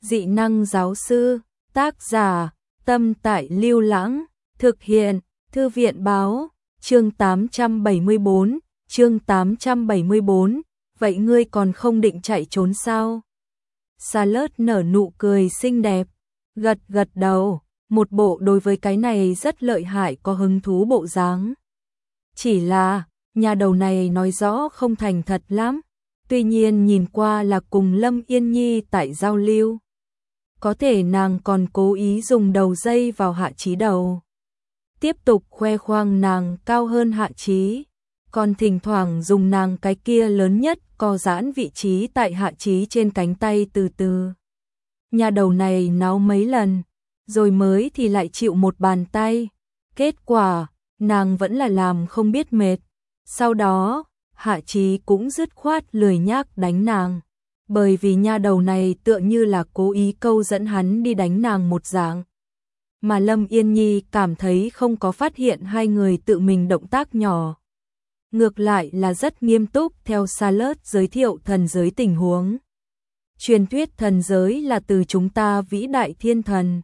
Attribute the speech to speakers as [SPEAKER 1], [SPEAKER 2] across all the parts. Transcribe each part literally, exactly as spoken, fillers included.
[SPEAKER 1] Dị năng giáo sư, tác giả, Tâm Tại Lưu Lãng, thực hiện, Thư viện báo, chương tám trăm bảy mươi bốn, chương tám trăm bảy mươi bốn, vậy ngươi còn không định chạy trốn sao? Charlotte nở nụ cười xinh đẹp, gật gật đầu, một bộ đối với cái này rất lợi hại có hứng thú bộ dáng. Chỉ là, nhà đầu này nói rõ không thành thật lắm, tuy nhiên nhìn qua là cùng Lâm Yên Nhi tại giao lưu. Có thể nàng còn cố ý dùng đầu dây vào Hạ Chí đầu. Tiếp tục khoe khoang nàng cao hơn Hạ Chí, còn thỉnh thoảng dùng nàng cái kia lớn nhất co giãn vị trí tại Hạ Chí trên cánh tay từ từ. Nhà đầu này náo mấy lần, rồi mới thì lại chịu một bàn tay. Kết quả, nàng vẫn là làm không biết mệt. Sau đó, Hạ Chí cũng dứt khoát lười nhác đánh nàng. Bởi vì nha đầu này tựa như là cố ý câu dẫn hắn đi đánh nàng một dạng. Mà Lâm Yên Nhi cảm thấy không có phát hiện hai người tự mình động tác nhỏ. Ngược lại là rất nghiêm túc theo Charlotte giới thiệu thần giới tình huống. Truyền thuyết thần giới là từ chúng ta vĩ đại thiên thần.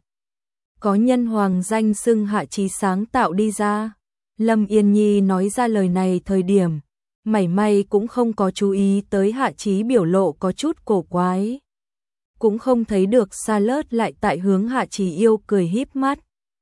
[SPEAKER 1] Có nhân hoàng danh xưng Hạ Chí sáng tạo đi ra. Lâm Yên Nhi nói ra lời này thời điểm, mảy may cũng không có chú ý tới Hạ Chí biểu lộ có chút cổ quái. Cũng không thấy được Charlotte lại tại hướng Hạ Chí yêu cười híp mắt.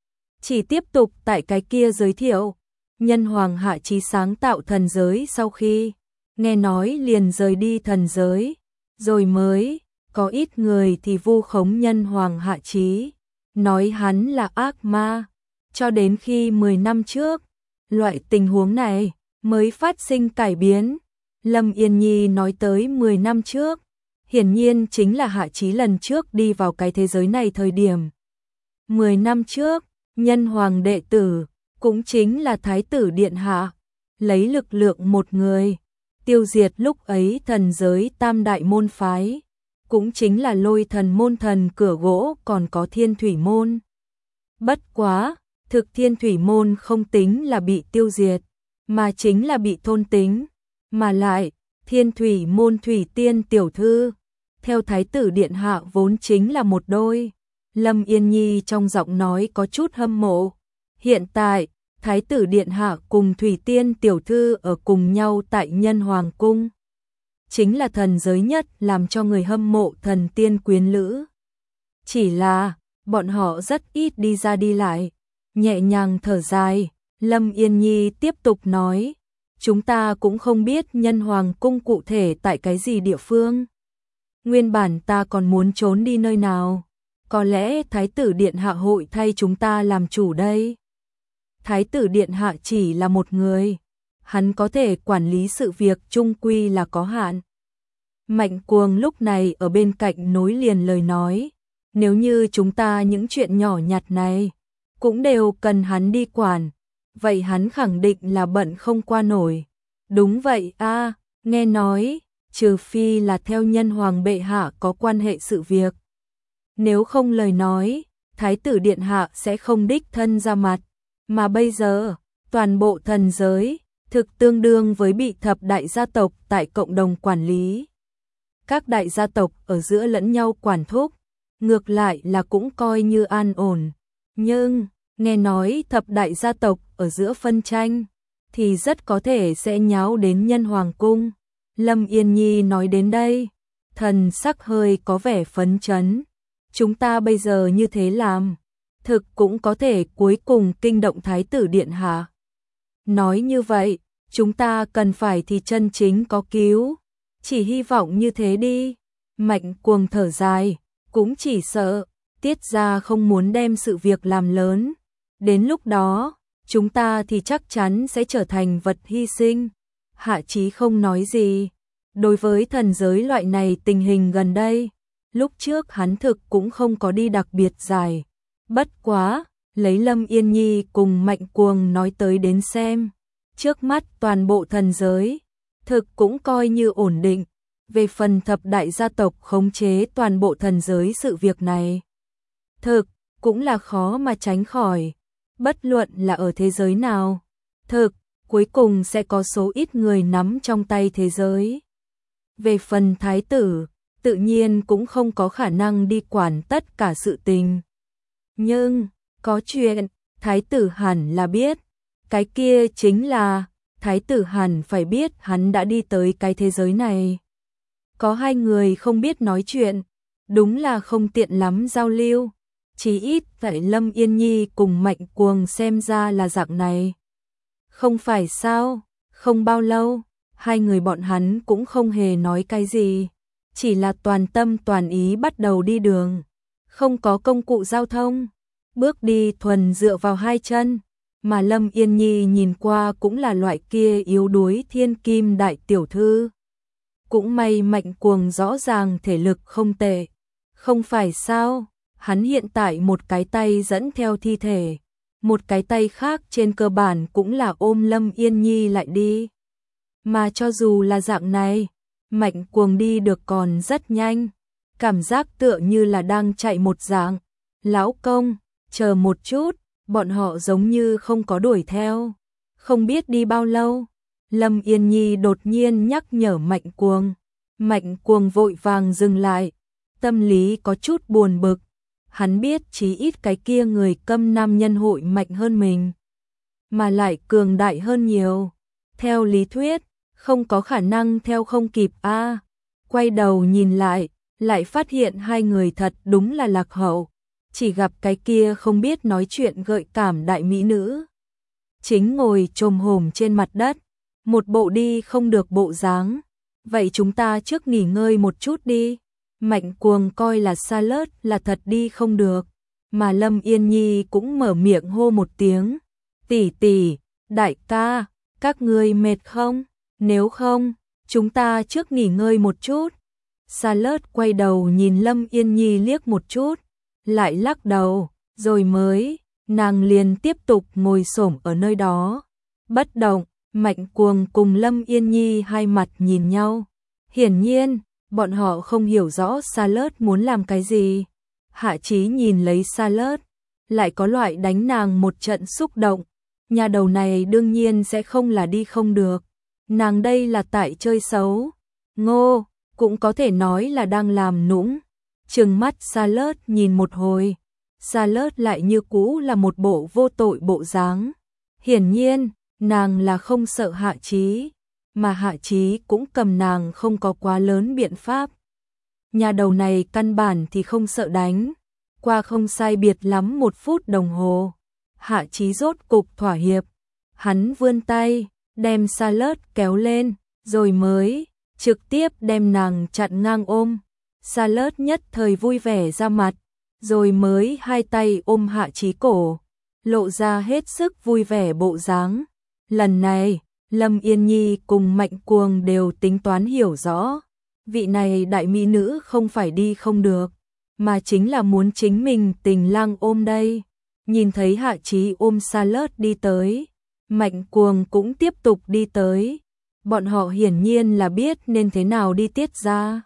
[SPEAKER 1] Chỉ tiếp tục tại cái kia giới thiệu, nhân hoàng Hạ Chí sáng tạo thần giới sau khi nghe nói liền rời đi thần giới, rồi mới có ít người thì vu khống nhân hoàng Hạ Chí, nói hắn là ác ma, cho đến khi mười năm trước, loại tình huống này mới phát sinh cải biến. Lâm Yên Nhi nói tới mười năm trước, hiển nhiên chính là Hạ Chí lần trước đi vào cái thế giới này thời điểm. mười năm trước, nhân hoàng đệ tử, cũng chính là Thái tử Điện Hạ, lấy lực lượng một người, tiêu diệt lúc ấy thần giới tam đại môn phái, cũng chính là Lôi Thần môn thần cửa gỗ còn có Thiên Thủy môn. Bất quá, thực Thiên Thủy môn không tính là bị tiêu diệt, mà chính là bị thôn tính, mà lại, Thiên Thủy môn Thủy Tiên tiểu thư, theo Thái tử Điện Hạ vốn chính là một đôi. Lâm Yên Nhi trong giọng nói có chút hâm mộ. Hiện tại, Thái tử Điện Hạ cùng Thủy Tiên tiểu thư ở cùng nhau tại Nhân Hoàng cung. Chính là thần giới nhất làm cho người hâm mộ thần tiên quyến lữ. Chỉ là, bọn họ rất ít đi ra đi lại. Nhẹ nhàng thở dài, Lâm Yên Nhi tiếp tục nói, chúng ta cũng không biết Nhân Hoàng cung cụ thể tại cái gì địa phương. Nguyên bản ta còn muốn trốn đi nơi nào, có lẽ Thái tử Điện Hạ hội thay chúng ta làm chủ đây. Thái tử Điện Hạ chỉ là một người, hắn có thể quản lý sự việc chung quy là có hạn. Mạnh Cuồng lúc này ở bên cạnh nối liền lời nói, nếu như chúng ta những chuyện nhỏ nhặt này cũng đều cần hắn đi quản, vậy hắn khẳng định là bận không qua nổi. Đúng vậy a, nghe nói, trừ phi là theo nhân hoàng bệ hạ có quan hệ sự việc. Nếu không lời nói, Thái tử Điện Hạ sẽ không đích thân ra mặt. Mà bây giờ, toàn bộ thần giới, thực tương đương với bị thập đại gia tộc tại cộng đồng quản lý. Các đại gia tộc ở giữa lẫn nhau quản thúc, ngược lại là cũng coi như an ổn. Nhưng, nghe nói thập đại gia tộc ở giữa phân tranh, thì rất có thể sẽ nháo đến Nhân Hoàng cung. Lâm Yên Nhi nói đến đây, thần sắc hơi có vẻ phấn chấn. Chúng ta bây giờ như thế làm, thực cũng có thể cuối cùng kinh động Thái tử Điện Hạ. Nói như vậy, chúng ta cần phải thì chân chính có cứu, chỉ hy vọng như thế đi. Mạnh Cuồng thở dài, cũng chỉ sợ, Tiết gia không muốn đem sự việc làm lớn. Đến lúc đó, chúng ta thì chắc chắn sẽ trở thành vật hy sinh. Hạ Chí không nói gì. Đối với thần giới loại này tình hình gần đây, lúc trước hắn thực cũng không có đi đặc biệt dài. Bất quá, lấy Lâm Yên Nhi cùng Mạnh Cuồng nói tới đến xem, trước mắt toàn bộ thần giới, thực cũng coi như ổn định. Về phần thập đại gia tộc khống chế toàn bộ thần giới sự việc này, thực cũng là khó mà tránh khỏi. Bất luận là ở thế giới nào, thực cuối cùng sẽ có số ít người nắm trong tay thế giới. Về phần thái tử, tự nhiên cũng không có khả năng đi quản tất cả sự tình. Nhưng, có chuyện, thái tử hẳn là biết, cái kia chính là, thái tử hẳn phải biết hắn đã đi tới cái thế giới này. Có hai người không biết nói chuyện, đúng là không tiện lắm giao lưu, chí ít tại Lâm Yên Nhi cùng Mạnh Cuồng xem ra là dạng này. Không phải sao, không bao lâu, hai người bọn hắn cũng không hề nói cái gì, chỉ là toàn tâm toàn ý bắt đầu đi đường, không có công cụ giao thông, bước đi thuần dựa vào hai chân, mà Lâm Yên Nhi nhìn qua cũng là loại kia yếu đuối thiên kim đại tiểu thư. Cũng may Mạnh Cuồng rõ ràng thể lực không tệ, không phải sao, hắn hiện tại một cái tay dẫn theo thi thể, một cái tay khác trên cơ bản cũng là ôm Lâm Yên Nhi lại đi. Mà cho dù là dạng này, Mạnh Cuồng đi được còn rất nhanh, cảm giác tựa như là đang chạy một dạng. Lão công, chờ một chút, bọn họ giống như không có đuổi theo. Không biết đi bao lâu, Lâm Yên Nhi đột nhiên nhắc nhở Mạnh Cuồng. Mạnh Cuồng vội vàng dừng lại, tâm lý có chút buồn bực. Hắn biết chí ít cái kia người câm nam nhân hội mạnh hơn mình, mà lại cường đại hơn nhiều. Theo lý thuyết, không có khả năng theo không kịp a. À, quay đầu nhìn lại, lại phát hiện hai người thật đúng là lạc hậu. Chỉ gặp cái kia không biết nói chuyện gợi cảm đại mỹ nữ, chính ngồi chồm hổm trên mặt đất, một bộ đi không được bộ dáng. Vậy chúng ta trước nghỉ ngơi một chút đi. Mạnh Cuồng coi là Salad là thật đi không được, mà Lâm Yên Nhi cũng mở miệng hô một tiếng. Tỷ tỷ, đại ca, các ngươi mệt không? Nếu không, chúng ta trước nghỉ ngơi một chút. Salad quay đầu nhìn Lâm Yên Nhi liếc một chút, lại lắc đầu, rồi mới, nàng liền tiếp tục ngồi xổm ở nơi đó. Bất động, Mạnh Cuồng cùng Lâm Yên Nhi hai mặt nhìn nhau. Hiển nhiên, bọn họ không hiểu rõ Salad muốn làm cái gì. Hạ Chí nhìn lấy Salad, lại có loại đánh nàng một trận xúc động. Nhà đầu này đương nhiên sẽ không là đi không được. Nàng đây là tại chơi xấu. Ngô, cũng có thể nói là đang làm nũng. Trừng mắt Salad nhìn một hồi, Salad lại như cũ là một bộ vô tội bộ dáng. Hiển nhiên, nàng là không sợ Hạ Chí, mà Hạ Chí cũng cầm nàng không có quá lớn biện pháp. Nhà đầu này căn bản thì không sợ đánh. Qua không sai biệt lắm một phút đồng hồ, Hạ Chí rốt cục thỏa hiệp. Hắn vươn tay, đem Salad kéo lên, rồi mới trực tiếp đem nàng chặn ngang ôm. Salad nhất thời vui vẻ ra mặt, rồi mới hai tay ôm Hạ Chí cổ, lộ ra hết sức vui vẻ bộ dáng. Lần này, Lâm Yên Nhi cùng Mạnh Cuồng đều tính toán hiểu rõ, vị này đại mỹ nữ không phải đi không được, mà chính là muốn chính mình tình lang ôm đây. Nhìn thấy Hạ Chí ôm Salad đi tới, Mạnh Cuồng cũng tiếp tục đi tới. Bọn họ hiển nhiên là biết nên thế nào đi Tiết ra.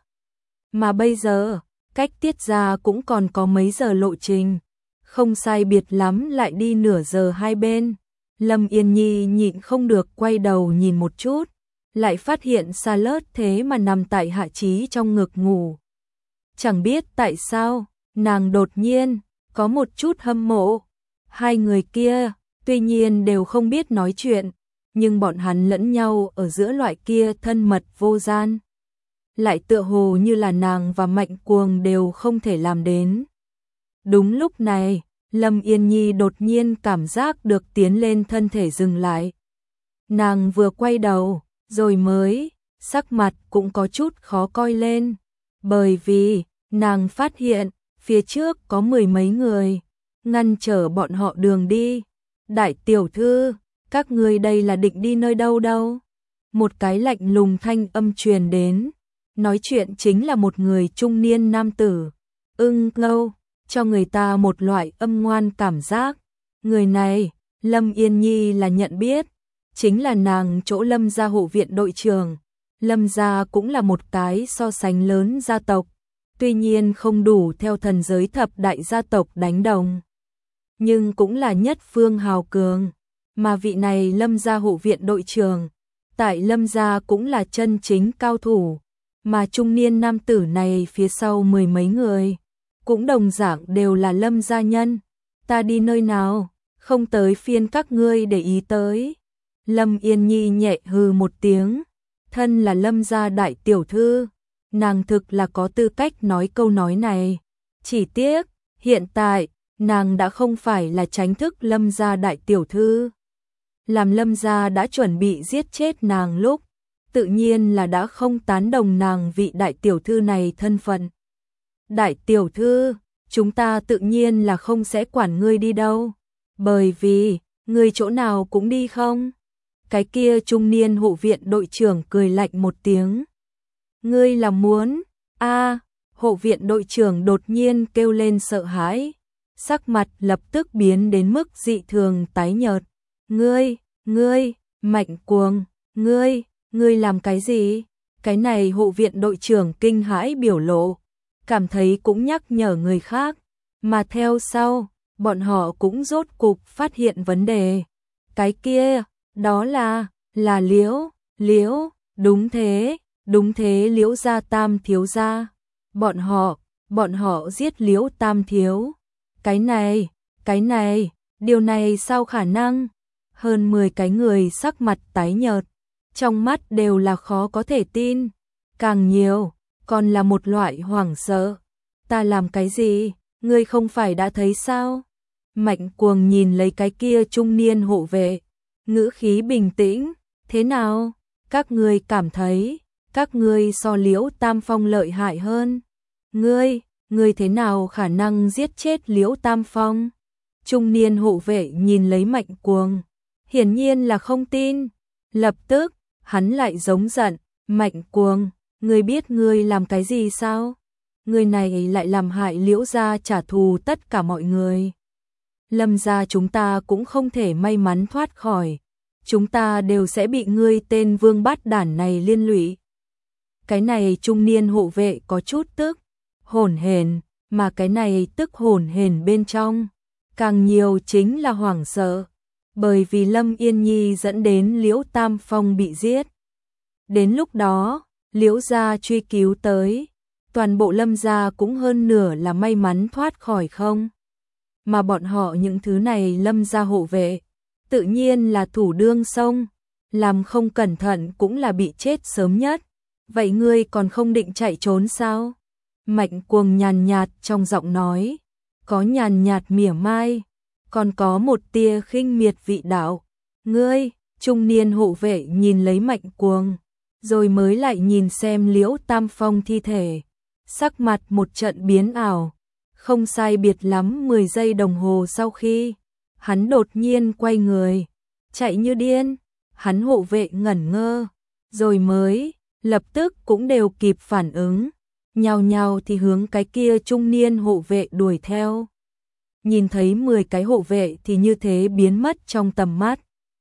[SPEAKER 1] Mà bây giờ, cách Tiết ra cũng còn có mấy giờ lộ trình, không sai biệt lắm lại đi nửa giờ hai bên. Lâm Yên Nhi nhịn không được quay đầu nhìn một chút, lại phát hiện Salad thế mà nằm tại Hạ Chí trong ngực ngủ. Chẳng biết tại sao, nàng đột nhiên có một chút hâm mộ. Hai người kia, tuy nhiên đều không biết nói chuyện, nhưng bọn hắn lẫn nhau ở giữa loại kia thân mật vô gian. Lại tựa hồ như là nàng và Mạnh Cuồng đều không thể làm đến. Đúng lúc này, Lâm Yên Nhi đột nhiên cảm giác được tiến lên thân thể dừng lại. Nàng vừa quay đầu, rồi mới, sắc mặt cũng có chút khó coi lên. Bởi vì, nàng phát hiện, phía trước có mười mấy người, ngăn trở bọn họ đường đi. Đại tiểu thư, các ngươi đây là định đi nơi đâu đâu? Một cái lạnh lùng thanh âm truyền đến. Nói chuyện chính là một người trung niên nam tử. Ưng Ngâu, cho người ta một loại âm ngoan cảm giác. Người này, Lâm Yên Nhi là nhận biết, chính là nàng chỗ Lâm gia hộ viện đội trưởng. Lâm gia cũng là một cái so sánh lớn gia tộc, tuy nhiên không đủ theo thần giới thập đại gia tộc đánh đồng, nhưng cũng là nhất phương hào cường. Mà vị này Lâm gia hộ viện đội trưởng, tại Lâm gia cũng là chân chính cao thủ. mà trung niên nam tử này phía sau mười mấy người, cũng đồng dạng đều là Lâm gia nhân. Ta đi nơi nào, không tới phiên các ngươi để ý tới. Lâm Yên Nhi nhẹ hừ một tiếng, thân là Lâm gia đại tiểu thư, nàng thực là có tư cách nói câu nói này. Chỉ tiếc, hiện tại, nàng đã không phải là tránh thức Lâm gia đại tiểu thư. Làm Lâm gia đã chuẩn bị giết chết nàng lúc, tự nhiên là đã không tán đồng nàng vị đại tiểu thư này thân phận. Đại tiểu thư, chúng ta tự nhiên là không sẽ quản ngươi đi đâu, bởi vì, ngươi chỗ nào cũng đi không? Cái kia trung niên hộ viện đội trưởng cười lạnh một tiếng. Ngươi là muốn, a hộ viện đội trưởng đột nhiên kêu lên sợ hãi, sắc mặt lập tức biến đến mức dị thường tái nhợt. Ngươi, ngươi, Mạnh Cuồng, ngươi, ngươi làm cái gì? Cái này hộ viện đội trưởng kinh hãi biểu lộ, cảm thấy cũng nhắc nhở người khác, mà theo sau, bọn họ cũng rốt cục phát hiện vấn đề. Cái kia, đó là, là Liễu, Liễu, đúng thế, đúng thế Liễu gia Tam thiếu gia. Bọn họ, bọn họ giết Liễu Tam thiếu. Cái này, cái này, điều này sao khả năng? Hơn mười cái người sắc mặt tái nhợt, trong mắt đều là khó có thể tin, càng nhiều, còn là một loại hoảng sợ. Ta làm cái gì, ngươi không phải đã thấy sao? Mạnh Cuồng nhìn lấy cái kia trung niên hộ vệ, ngữ khí bình tĩnh, thế nào? Các ngươi cảm thấy, các ngươi so Liễu Tam Phong lợi hại hơn. Ngươi, ngươi thế nào khả năng giết chết Liễu Tam Phong? Trung niên hộ vệ nhìn lấy Mạnh Cuồng, hiển nhiên là không tin. Lập tức, hắn lại giống giận, Mạnh Cuồng, ngươi biết ngươi làm cái gì sao? Ngươi này lại làm hại Liễu gia trả thù tất cả mọi người. Lâm gia chúng ta cũng không thể may mắn thoát khỏi, chúng ta đều sẽ bị ngươi tên vương bát đản này liên lụy. Cái này trung niên hộ vệ có chút tức hổn hển, mà cái này tức hổn hển bên trong, càng nhiều chính là hoảng sợ, bởi vì Lâm Yên Nhi dẫn đến Liễu Tam Phong bị giết. Đến lúc đó, Liễu gia truy cứu tới, toàn bộ Lâm gia cũng hơn nửa là may mắn thoát khỏi không. Mà bọn họ những thứ này Lâm gia hộ vệ, tự nhiên là thủ đương sông, làm không cẩn thận cũng là bị chết sớm nhất. Vậy ngươi còn không định chạy trốn sao? Mạnh Cuồng nhàn nhạt trong giọng nói, có nhàn nhạt mỉa mai, còn có một tia khinh miệt vị đạo. Ngươi, trung niên hộ vệ nhìn lấy Mạnh Cuồng, rồi mới lại nhìn xem Liễu Tam Phong thi thể, sắc mặt một trận biến ảo. Không sai biệt lắm mười giây đồng hồ sau khi, hắn đột nhiên quay người, chạy như điên. Hắn hộ vệ ngẩn ngơ, rồi mới, lập tức cũng đều kịp phản ứng, nhao nhao thì hướng cái kia trung niên hộ vệ đuổi theo. Nhìn thấy mười cái hộ vệ thì như thế biến mất trong tầm mắt.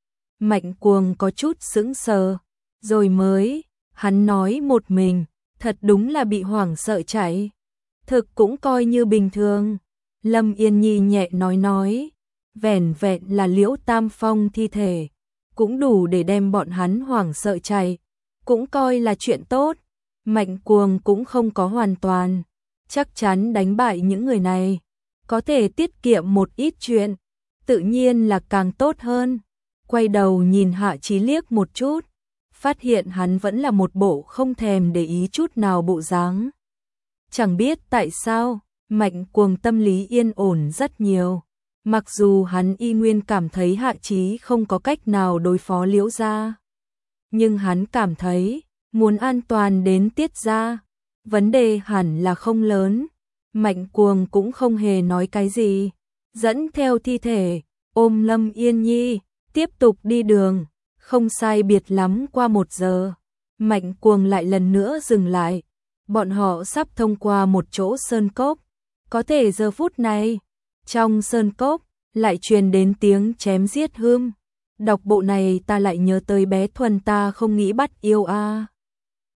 [SPEAKER 1] Mạnh Cuồng có chút sững sờ, rồi mới, hắn nói một mình, thật đúng là bị hoảng sợ chạy. Thực cũng coi như bình thường. Lâm Yên Nhi nhẹ nói nói, vẻn vẹn là Liễu Tam Phong thi thể, cũng đủ để đem bọn hắn hoảng sợ chạy, cũng coi là chuyện tốt. Mạnh Cuồng cũng không có hoàn toàn, chắc chắn đánh bại những người này, có thể tiết kiệm một ít chuyện, tự nhiên là càng tốt hơn. Quay đầu nhìn Hạ Chí liếc một chút, phát hiện hắn vẫn là một bộ không thèm để ý chút nào bộ dáng. Chẳng biết tại sao, Mạnh Cuồng tâm lý yên ổn rất nhiều. Mặc dù hắn y nguyên cảm thấy Hạ Chí không có cách nào đối phó Liễu gia, nhưng hắn cảm thấy, muốn an toàn đến Tiết gia, vấn đề hẳn là không lớn. Mạnh Cuồng cũng không hề nói cái gì, dẫn theo thi thể, ôm Lâm Yên Nhi, tiếp tục đi đường. Không sai biệt lắm qua một giờ, Mạnh Cuồng lại lần nữa dừng lại. Bọn họ sắp thông qua một chỗ sơn cốc, có thể giờ phút này, trong sơn cốc, lại truyền đến tiếng chém giết hươm. Đọc bộ này ta lại nhớ tới bé Thuần ta không nghĩ bắt yêu a.